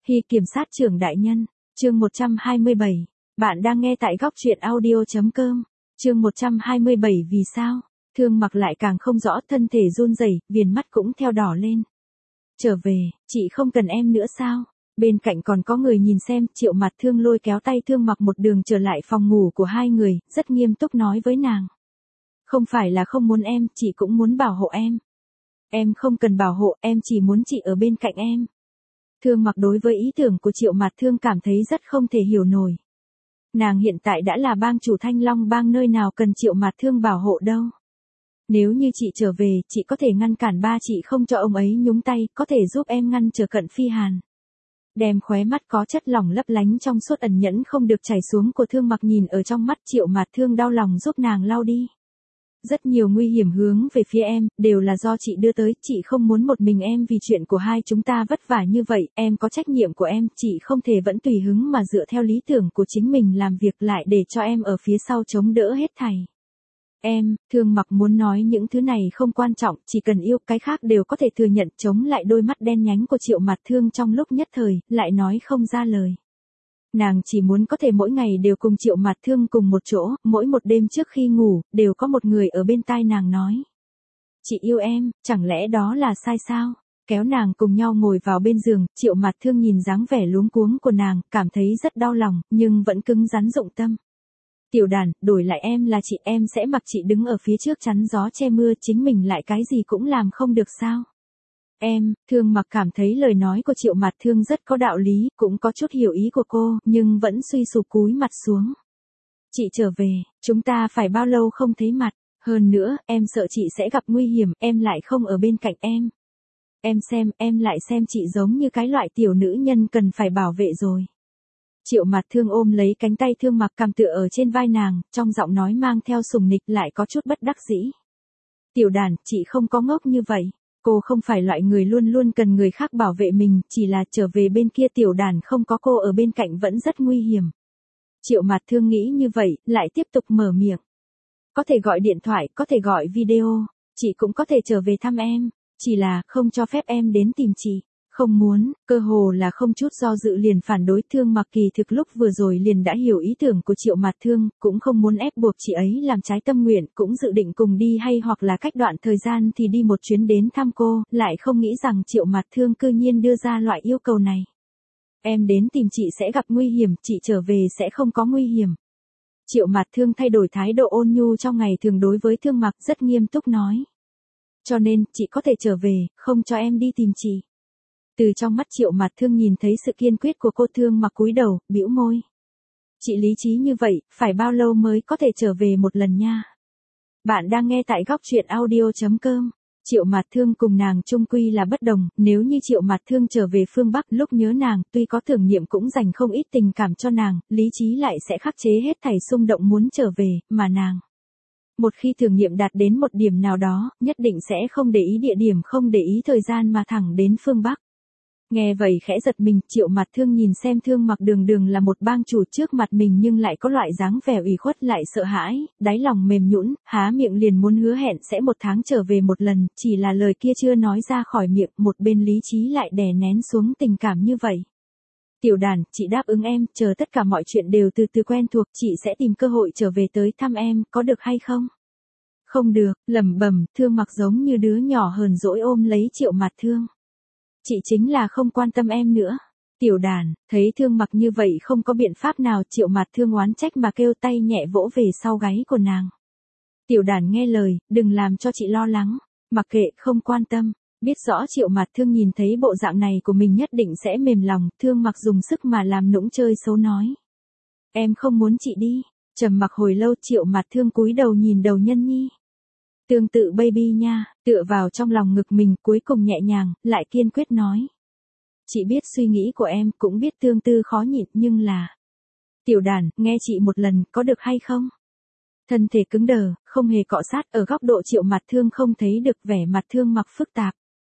Hy kiểm sát trưởng đại nhân, chương 127. Bạn đang nghe tại góc truyện audio.com. Chương 127 vì sao? Thương Mặc lại càng không rõ, thân thể run rẩy, viền mắt cũng theo đỏ lên. Trở về, chị không cần em nữa sao? Bên cạnh còn có người nhìn xem, Triệu Mạt Thương lôi kéo tay Thương Mặc một đường trở lại phòng ngủ của hai người, rất nghiêm túc nói với nàng. Không phải là không muốn em, chị cũng muốn bảo hộ em. Em không cần bảo hộ, em chỉ muốn chị ở bên cạnh em. Thương Mặc đối với ý tưởng của Triệu Mạt Thương cảm thấy rất không thể hiểu nổi. Nàng hiện tại đã là bang chủ Thanh Long bang, nơi nào cần Triệu Mạt Thương bảo hộ đâu. Nếu như chị trở về, chị có thể ngăn cản ba chị không cho ông ấy nhúng tay, có thể giúp em ngăn trở Cận Phi Hàn. Đem khóe mắt có chất lỏng lấp lánh trong suốt ẩn nhẫn không được chảy xuống của Thương Mặc nhìn ở trong mắt Triệu Mạt Thương đau lòng giúp nàng lau đi. Rất nhiều nguy hiểm hướng về phía em, đều là do chị đưa tới, chị không muốn một mình em vì chuyện của hai chúng ta vất vả như vậy, em có trách nhiệm của em, chị không thể vẫn tùy hứng mà dựa theo lý tưởng của chính mình làm việc lại để cho em ở phía sau chống đỡ hết thảy. Em, Thương Mặc muốn nói những thứ này không quan trọng, chỉ cần yêu, cái khác đều có thể thừa nhận, chống lại đôi mắt đen nhánh của Triệu Mạt Thương trong lúc nhất thời, lại nói không ra lời. Nàng chỉ muốn có thể mỗi ngày đều cùng Triệu Mạt Thương cùng một chỗ, mỗi một đêm trước khi ngủ, đều có một người ở bên tai nàng nói. Chị yêu em, chẳng lẽ đó là sai sao? Kéo nàng cùng nhau ngồi vào bên giường, Triệu Mạt Thương nhìn dáng vẻ luống cuống của nàng, cảm thấy rất đau lòng, nhưng vẫn cứng rắn dụng tâm. Tiểu Đàn, đổi lại em là chị, em sẽ mặc chị đứng ở phía trước chắn gió che mưa, chính mình lại cái gì cũng làm không được sao? Em, Thương Mặc cảm thấy lời nói của Triệu Mạt Thương rất có đạo lý, cũng có chút hiểu ý của cô, nhưng vẫn suy sụp cúi mặt xuống. Chị trở về, chúng ta phải bao lâu không thấy mặt, hơn nữa, em sợ chị sẽ gặp nguy hiểm, em lại không ở bên cạnh em. Em lại xem chị giống như cái loại tiểu nữ nhân cần phải bảo vệ rồi. Triệu Mạt Thương ôm lấy cánh tay Thương Mặc cằm tựa ở trên vai nàng, trong giọng nói mang theo sùng nịch lại có chút bất đắc dĩ. Tiểu Đàn, chị không có ngốc như vậy. Cô không phải loại người luôn luôn cần người khác bảo vệ mình, chỉ là trở về bên kia Tiểu Đàn không có cô ở bên cạnh vẫn rất nguy hiểm. Triệu Mạt Thương nghĩ như vậy, lại tiếp tục mở miệng. Có thể gọi điện thoại, có thể gọi video, chị cũng có thể trở về thăm em, chỉ là không cho phép em đến tìm chị. Không muốn, cơ hồ là không chút do dự liền phản đối. Thương Mặc kỳ thực lúc vừa rồi liền đã hiểu ý tưởng của Triệu Mạt Thương, cũng không muốn ép buộc chị ấy làm trái tâm nguyện, cũng dự định cùng đi hay hoặc là cách đoạn thời gian thì đi một chuyến đến thăm cô, lại không nghĩ rằng Triệu Mạt Thương cư nhiên đưa ra loại yêu cầu này. Em đến tìm chị sẽ gặp nguy hiểm, chị trở về sẽ không có nguy hiểm. Triệu Mạt Thương thay đổi thái độ ôn nhu trong ngày thường đối với Thương Mặc, rất nghiêm túc nói. Cho nên, chị có thể trở về, không cho em đi tìm chị. Từ trong mắt Triệu Mạt Thương nhìn thấy sự kiên quyết của cô. Thương Mặc cúi đầu, bĩu môi. Chị lý trí như vậy, phải bao lâu mới có thể trở về một lần nha? Bạn đang nghe tại góc truyện audio.com. Triệu Mạt Thương cùng nàng chung quy là bất đồng, nếu như Triệu Mạt Thương trở về phương Bắc lúc nhớ nàng, tuy có tưởng niệm cũng dành không ít tình cảm cho nàng, lý trí lại sẽ khắc chế hết thảy xung động muốn trở về, mà nàng. Một khi tưởng niệm đạt đến một điểm nào đó, nhất định sẽ không để ý địa điểm, không để ý thời gian mà thẳng đến phương Bắc. Nghe vậy khẽ giật mình, Triệu Mạt Thương nhìn xem Thương Mặc đường đường là một bang chủ trước mặt mình nhưng lại có loại dáng vẻ ủy khuất lại sợ hãi, đáy lòng mềm nhũn, há miệng liền muốn hứa hẹn sẽ một tháng trở về một lần, chỉ là lời kia chưa nói ra khỏi miệng, một bên lý trí lại đè nén xuống tình cảm như vậy. Tiểu Đàn, chị đáp ứng em, chờ tất cả mọi chuyện đều từ từ quen thuộc, chị sẽ tìm cơ hội trở về tới thăm em, có được hay không? Không được, lẩm bẩm, Thương Mặc giống như đứa nhỏ hờn dỗi ôm lấy Triệu Mạt Thương. Chị chính là không quan tâm em nữa. Tiểu Đàn, thấy Thương Mặc như vậy không có biện pháp nào, Triệu Mạt Thương oán trách mà kêu tay nhẹ vỗ về sau gáy của nàng. Tiểu Đàn nghe lời, đừng làm cho chị lo lắng, mặc kệ, không quan tâm. Biết rõ Triệu Mạt Thương nhìn thấy bộ dạng này của mình nhất định sẽ mềm lòng, Thương Mặc dùng sức mà làm nũng chơi xấu nói. Em không muốn chị đi. Trầm mặc hồi lâu, Triệu Mạt Thương cúi đầu nhìn đầu Nhân Nhi. Tương tự baby nha, tựa vào trong lòng ngực mình, cuối cùng nhẹ nhàng, lại kiên quyết nói. Chị biết suy nghĩ của em, cũng biết tương tư khó nhịn, nhưng là. Tiểu Đàn, nghe chị một lần, có được hay không? Thân thể cứng đờ, không hề cọ sát, ở góc độ Triệu Mạt Thương không thấy được vẻ mặt Thương Mặc phức tạp.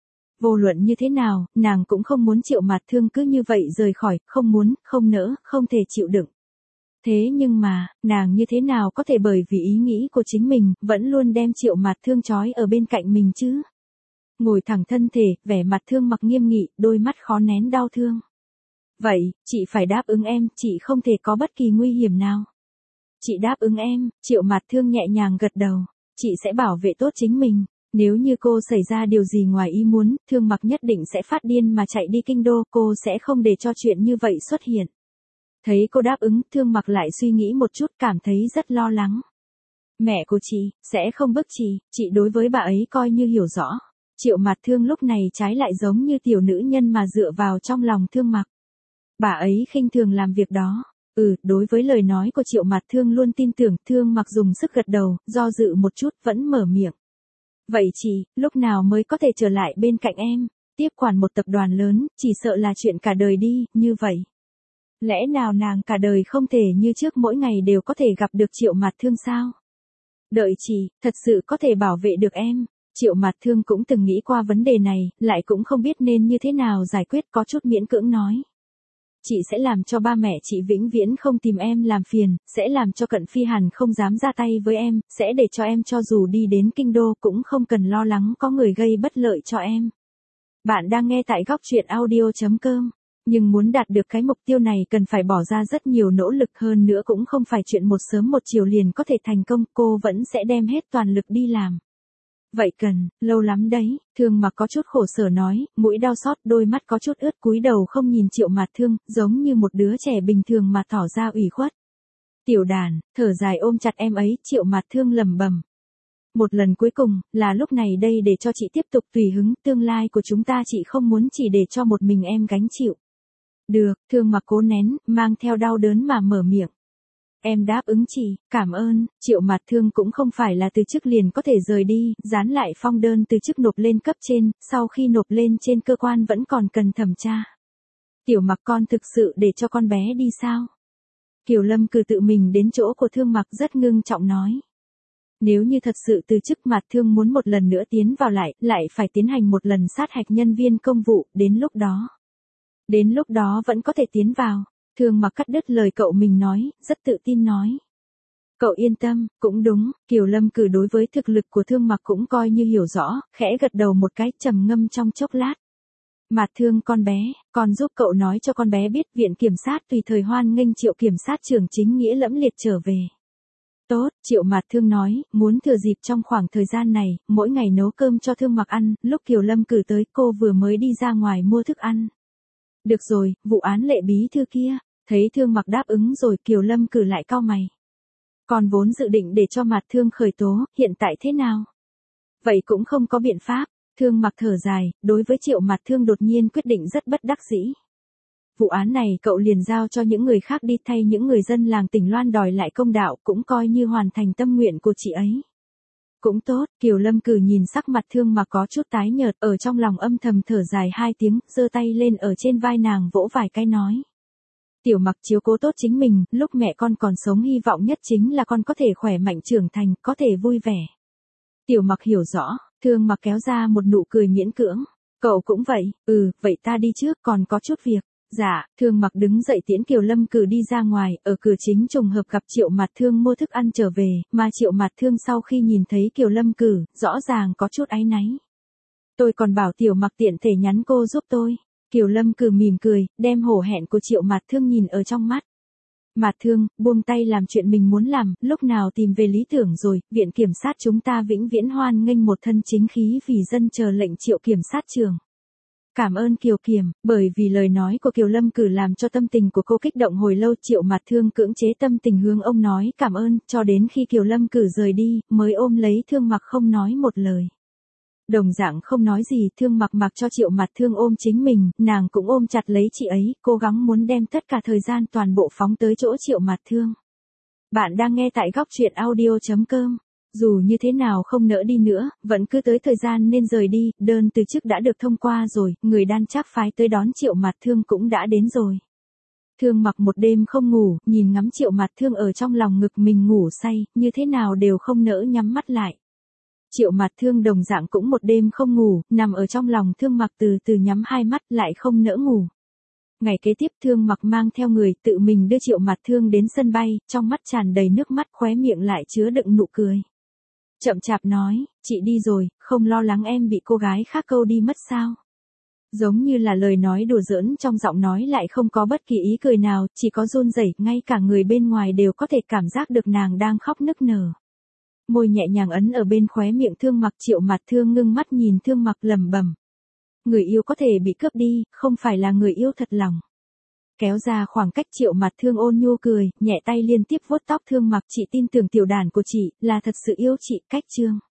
Vô luận như thế nào, nàng cũng không muốn Triệu Mạt Thương cứ như vậy rời khỏi, không muốn, không nỡ, không thể chịu đựng. Thế nhưng mà, nàng như thế nào có thể bởi vì ý nghĩ của chính mình, vẫn luôn đem Triệu Mạt Thương trói ở bên cạnh mình chứ? Ngồi thẳng thân thể, vẻ mặt Thương Mặc nghiêm nghị, đôi mắt khó nén đau thương. Vậy, chị phải đáp ứng em, chị không thể có bất kỳ nguy hiểm nào. Chị đáp ứng em, Triệu Mạt Thương nhẹ nhàng gật đầu. Chị sẽ bảo vệ tốt chính mình. Nếu như cô xảy ra điều gì ngoài ý muốn, Thương Mặc nhất định sẽ phát điên mà chạy đi kinh đô, cô sẽ không để cho chuyện như vậy xuất hiện. Thấy cô đáp ứng, Thương Mặc lại suy nghĩ một chút, cảm thấy rất lo lắng. Mẹ của chị, sẽ không bức chị đối với bà ấy coi như hiểu rõ. Triệu Mạt Thương lúc này trái lại giống như tiểu nữ nhân mà dựa vào trong lòng Thương Mặc. Bà ấy khinh thường làm việc đó. Đối với lời nói của Triệu Mạt Thương luôn tin tưởng, Thương Mặc dùng sức gật đầu, do dự một chút, vẫn mở miệng. Vậy chị, lúc nào mới có thể trở lại bên cạnh em? Tiếp quản một tập đoàn lớn, chỉ sợ là chuyện cả đời đi, như vậy. Lẽ nào nàng cả đời không thể như trước mỗi ngày đều có thể gặp được Triệu Mạt Thương sao? Đợi chị, thật sự có thể bảo vệ được em. Triệu Mạt Thương cũng từng nghĩ qua vấn đề này, lại cũng không biết nên như thế nào giải quyết, có chút miễn cưỡng nói. Chị sẽ làm cho ba mẹ chị vĩnh viễn không tìm em làm phiền, sẽ làm cho Cận Phi Hàn không dám ra tay với em, sẽ để cho em cho dù đi đến kinh đô cũng không cần lo lắng có người gây bất lợi cho em. Bạn đang nghe tại góc truyện audio.com. Nhưng muốn đạt được cái mục tiêu này cần phải bỏ ra rất nhiều nỗ lực, hơn nữa cũng không phải chuyện một sớm một chiều liền có thể thành công, cô vẫn sẽ đem hết toàn lực đi làm. Vậy cần, lâu lắm đấy, Thương Mặc có chút khổ sở nói, mũi đau xót, đôi mắt có chút ướt, cúi đầu không nhìn Triệu Mạt Thương, giống như một đứa trẻ bình thường mà tỏ ra ủy khuất. Tiểu đàn, thở dài ôm chặt em ấy, Triệu Mạt Thương lẩm bẩm. Một lần cuối cùng, là lúc này đây để cho chị tiếp tục tùy hứng, tương lai của chúng ta chị không muốn chỉ để cho một mình em gánh chịu. Được, Thương Mặc cố nén, mang theo đau đớn mà mở miệng. Em đáp ứng chị, cảm ơn. Triệu Mạt Thương cũng không phải là từ chức liền có thể rời đi, dán lại phong đơn từ chức nộp lên cấp trên, sau khi nộp lên trên cơ quan vẫn còn cần thẩm tra. Tiểu Mặc, con thực sự để cho con bé đi sao? Kiều Lâm cứ tự mình đến chỗ của Thương Mặc rất ngưng trọng nói. Nếu như thật sự từ chức, Mạt Thương muốn một lần nữa tiến vào lại phải tiến hành một lần sát hạch nhân viên công vụ, Đến lúc đó vẫn có thể tiến vào. Thương Mặc cắt đứt lời cậu mình nói, rất tự tin nói. Cậu yên tâm, cũng đúng, Kiều Lâm cử đối với thực lực của Thương Mặc cũng coi như hiểu rõ, khẽ gật đầu một cái, trầm ngâm trong chốc lát. Mạt Thương con bé, con giúp cậu nói cho con bé biết viện kiểm sát tùy thời hoan nghênh Triệu kiểm sát trưởng chính nghĩa lẫm liệt trở về. Tốt, Triệu Mạt Thương nói, muốn thừa dịp trong khoảng thời gian này, mỗi ngày nấu cơm cho Thương Mặc ăn, lúc Kiều Lâm cử tới cô vừa mới đi ra ngoài mua thức ăn. Được rồi, vụ án Lệ bí thư kia, thấy Thương Mặc đáp ứng rồi, Kiều Lâm cử lại cau mày. Còn vốn dự định để cho Mạt Thương khởi tố, hiện tại thế nào? Vậy cũng không có biện pháp, Thương Mặc thở dài, đối với Triệu Mạt Thương đột nhiên quyết định rất bất đắc dĩ. Vụ án này cậu liền giao cho những người khác đi, thay những người dân làng Tỉnh Loan đòi lại công đạo, cũng coi như hoàn thành tâm nguyện của chị ấy. Cũng tốt, Kiều Lâm cử nhìn sắc mặt Thương Mặc có chút tái nhợt, ở trong lòng âm thầm thở dài hai tiếng, giơ tay lên ở trên vai nàng vỗ vài cái nói. Tiểu Mặc chiếu cố tốt chính mình, lúc mẹ con còn sống hy vọng nhất chính là con có thể khỏe mạnh trưởng thành, có thể vui vẻ. Tiểu Mặc hiểu rõ, Thương Mặc kéo ra một nụ cười miễn cưỡng. Cậu cũng vậy, vậy ta đi trước, còn có chút việc. Dạ, Thương Mặc đứng dậy tiễn Kiều Lâm cử đi ra ngoài, ở cửa chính trùng hợp gặp Triệu Mạt Thương mua thức ăn trở về, mà Triệu Mạt Thương sau khi nhìn thấy Kiều Lâm cử, rõ ràng có chút áy náy. Tôi còn bảo Tiểu Mặc tiện thể nhắn cô giúp tôi. Kiều Lâm cử mỉm cười, đem hổ hẹn của Triệu Mạt Thương nhìn ở trong mắt. Mạt Thương, buông tay làm chuyện mình muốn làm, lúc nào tìm về lý tưởng rồi, viện kiểm sát chúng ta vĩnh viễn hoan nghênh một thân chính khí vì dân chờ lệnh Triệu kiểm sát trưởng. Cảm ơn Kiều Kiểm, bởi vì lời nói của Kiều Lâm cử làm cho tâm tình của cô kích động hồi lâu, Triệu Mạt Thương cưỡng chế tâm tình hướng ông nói cảm ơn, cho đến khi Kiều Lâm cử rời đi, mới ôm lấy Thương Mặc không nói một lời. Đồng dạng không nói gì, Thương Mặc mặc cho Triệu Mạt Thương ôm chính mình, nàng cũng ôm chặt lấy chị ấy, cố gắng muốn đem tất cả thời gian toàn bộ phóng tới chỗ Triệu Mạt Thương. Bạn đang nghe tại góc truyện audio.com. Dù như thế nào không nỡ đi nữa, vẫn cứ tới thời gian nên rời đi, đơn từ chức đã được thông qua rồi, người Đan Trác phái tới đón Triệu Mạt Thương cũng đã đến rồi. Thương Mặc một đêm không ngủ, nhìn ngắm Triệu Mạt Thương ở trong lòng ngực mình ngủ say, như thế nào đều không nỡ nhắm mắt lại. Triệu Mạt Thương đồng dạng cũng một đêm không ngủ, nằm ở trong lòng Thương Mặc từ từ nhắm hai mắt lại không nỡ ngủ. Ngày kế tiếp Thương Mặc mang theo người tự mình đưa Triệu Mạt Thương đến sân bay, trong mắt tràn đầy nước mắt, khóe miệng lại chứa đựng nụ cười. Chậm chạp nói, chị đi rồi, không lo lắng em bị cô gái khác câu đi mất sao? Giống như là lời nói đùa giỡn trong giọng nói lại không có bất kỳ ý cười nào, chỉ có run rẩy, ngay cả người bên ngoài đều có thể cảm giác được nàng đang khóc nức nở. Môi nhẹ nhàng ấn ở bên khóe miệng Thương Mặc, Triệu Mặt Thương ngưng mắt nhìn Thương Mặc lẩm bẩm. Người yêu có thể bị cướp đi, không phải là người yêu thật lòng. Kéo ra khoảng cách, Triệu Mặt Thương ôn nhu cười, nhẹ tay liên tiếp vuốt tóc Thương Mặc, chị tin tưởng tiểu đàn của chị, là thật sự yêu chị. Cách chương